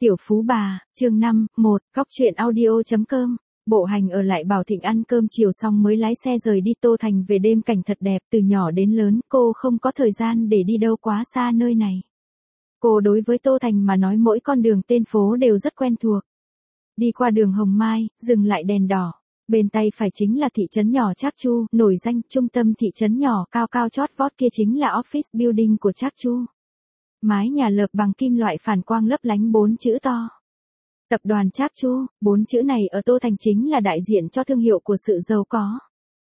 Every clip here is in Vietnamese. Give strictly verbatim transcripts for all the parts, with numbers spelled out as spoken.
Tiểu Phú Bà, chương năm, một, Góc truyện audio.com. Bộ Hành ở lại Bảo Thịnh ăn cơm chiều xong mới lái xe rời đi Tô Thành về đêm cảnh thật đẹp, từ nhỏ đến lớn cô không có thời gian để đi đâu quá xa nơi này. Cô đối với Tô Thành mà nói mỗi con đường tên phố đều rất quen thuộc. Đi qua đường Hồng Mai, dừng lại đèn đỏ. Bên tay phải chính là thị trấn nhỏ Trác Chu, nổi danh trung tâm thị trấn nhỏ cao cao chót vót kia chính là office building của Trác Chu. Mái nhà lợp bằng kim loại phản quang lấp lánh bốn chữ to. Tập đoàn Trác Chu, bốn chữ này ở Tô Thành chính là đại diện cho thương hiệu của sự giàu có.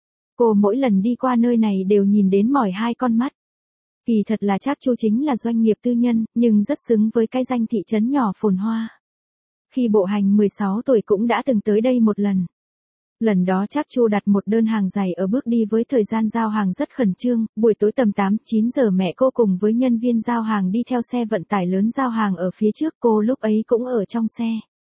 Cô mỗi lần đi qua nơi này đều nhìn đến mỏi hai con mắt. Kỳ thật là Trác Chu chính là doanh nghiệp tư nhân, nhưng rất xứng với cái danh thị trấn nhỏ phồn hoa. Khi Bộ Hành mười sáu tuổi cũng đã từng tới đây một lần. Lần đó Trác Chu đặt một đơn hàng dày ở bước đi với thời gian giao hàng rất khẩn trương, buổi tối tầm tám chín giờ mẹ cô cùng với nhân viên giao hàng đi theo xe vận tải lớn giao hàng ở phía trước, cô lúc ấy cũng ở trong xe.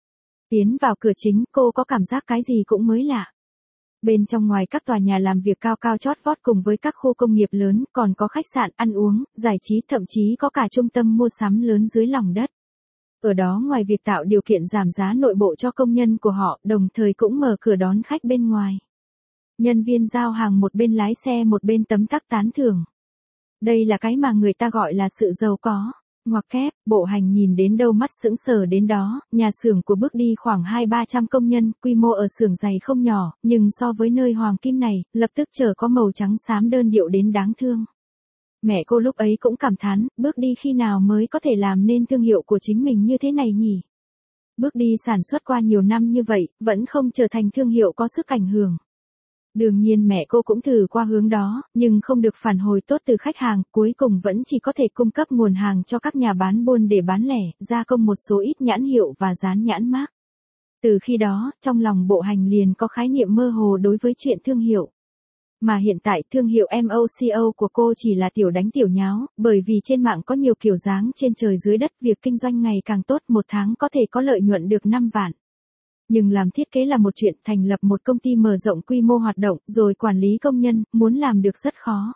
Tiến vào cửa chính cô có cảm giác cái gì cũng mới lạ. Bên trong ngoài các tòa nhà làm việc cao cao chót vót cùng với các khu công nghiệp lớn còn có khách sạn, ăn uống, giải trí, thậm chí có cả trung tâm mua sắm lớn dưới lòng đất. Ở đó ngoài việc tạo điều kiện giảm giá nội bộ cho công nhân của họ, đồng thời cũng mở cửa đón khách bên ngoài. Nhân viên giao hàng một bên lái xe một bên tấm tắc tán thưởng. Đây là cái mà người ta gọi là sự giàu có. Ngoặc kép, Bộ Hành nhìn đến đâu mắt sững sờ đến đó, nhà xưởng của bước đi khoảng hai ba trăm công nhân, quy mô ở xưởng dày không nhỏ, nhưng so với nơi hoàng kim này, lập tức trở có màu trắng xám đơn điệu đến đáng thương. Mẹ cô lúc ấy cũng cảm thán, bước đi khi nào mới có thể làm nên thương hiệu của chính mình như thế này nhỉ? Bước đi sản xuất qua nhiều năm như vậy, vẫn không trở thành thương hiệu có sức ảnh hưởng. Đương nhiên mẹ cô cũng thử qua hướng đó, nhưng không được phản hồi tốt từ khách hàng, cuối cùng vẫn chỉ có thể cung cấp nguồn hàng cho các nhà bán buôn để bán lẻ, gia công một số ít nhãn hiệu và dán nhãn mác. Từ khi đó, trong lòng Bộ Hành liền có khái niệm mơ hồ đối với chuyện thương hiệu. Mà hiện tại thương hiệu em ô xê ô của cô chỉ là tiểu đánh tiểu nháo, bởi vì trên mạng có nhiều kiểu dáng trên trời dưới đất, việc kinh doanh ngày càng tốt, một tháng có thể có lợi nhuận được năm vạn. Nhưng làm thiết kế là một chuyện, thành lập một công ty mở rộng quy mô hoạt động, rồi quản lý công nhân, muốn làm được rất khó.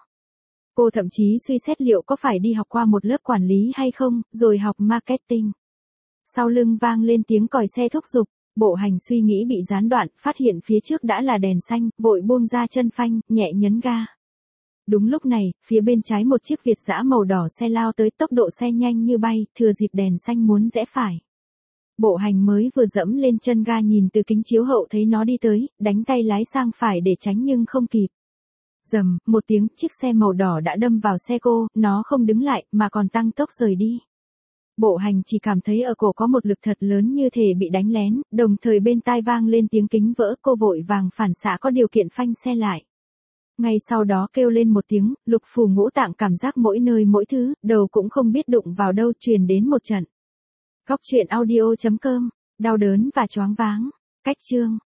Cô thậm chí suy xét liệu có phải đi học qua một lớp quản lý hay không, rồi học marketing. Sau lưng vang lên tiếng còi xe thúc giục. Bộ Hành suy nghĩ bị gián đoạn, phát hiện phía trước đã là đèn xanh, vội buông ra chân phanh, nhẹ nhấn ga. Đúng lúc này, phía bên trái một chiếc Việt dã màu đỏ xe lao tới, tốc độ xe nhanh như bay, thừa dịp đèn xanh muốn rẽ phải. Bộ Hành mới vừa dẫm lên chân ga nhìn từ kính chiếu hậu thấy nó đi tới, đánh tay lái sang phải để tránh nhưng không kịp. Rầm, một tiếng, chiếc xe màu đỏ đã đâm vào xe cô, nó không đứng lại, mà còn tăng tốc rời đi. Bộ Hành chỉ cảm thấy ở cổ có một lực thật lớn như thể bị đánh lén, đồng thời bên tai vang lên tiếng kính vỡ, cô vội vàng phản xạ có điều kiện phanh xe lại. Ngay sau đó kêu lên một tiếng, lục phủ ngũ tạng cảm giác mỗi nơi mỗi thứ, đầu cũng không biết đụng vào đâu, truyền đến một trận. Góc truyện audio.com, đau đớn và choáng váng. Cách chương.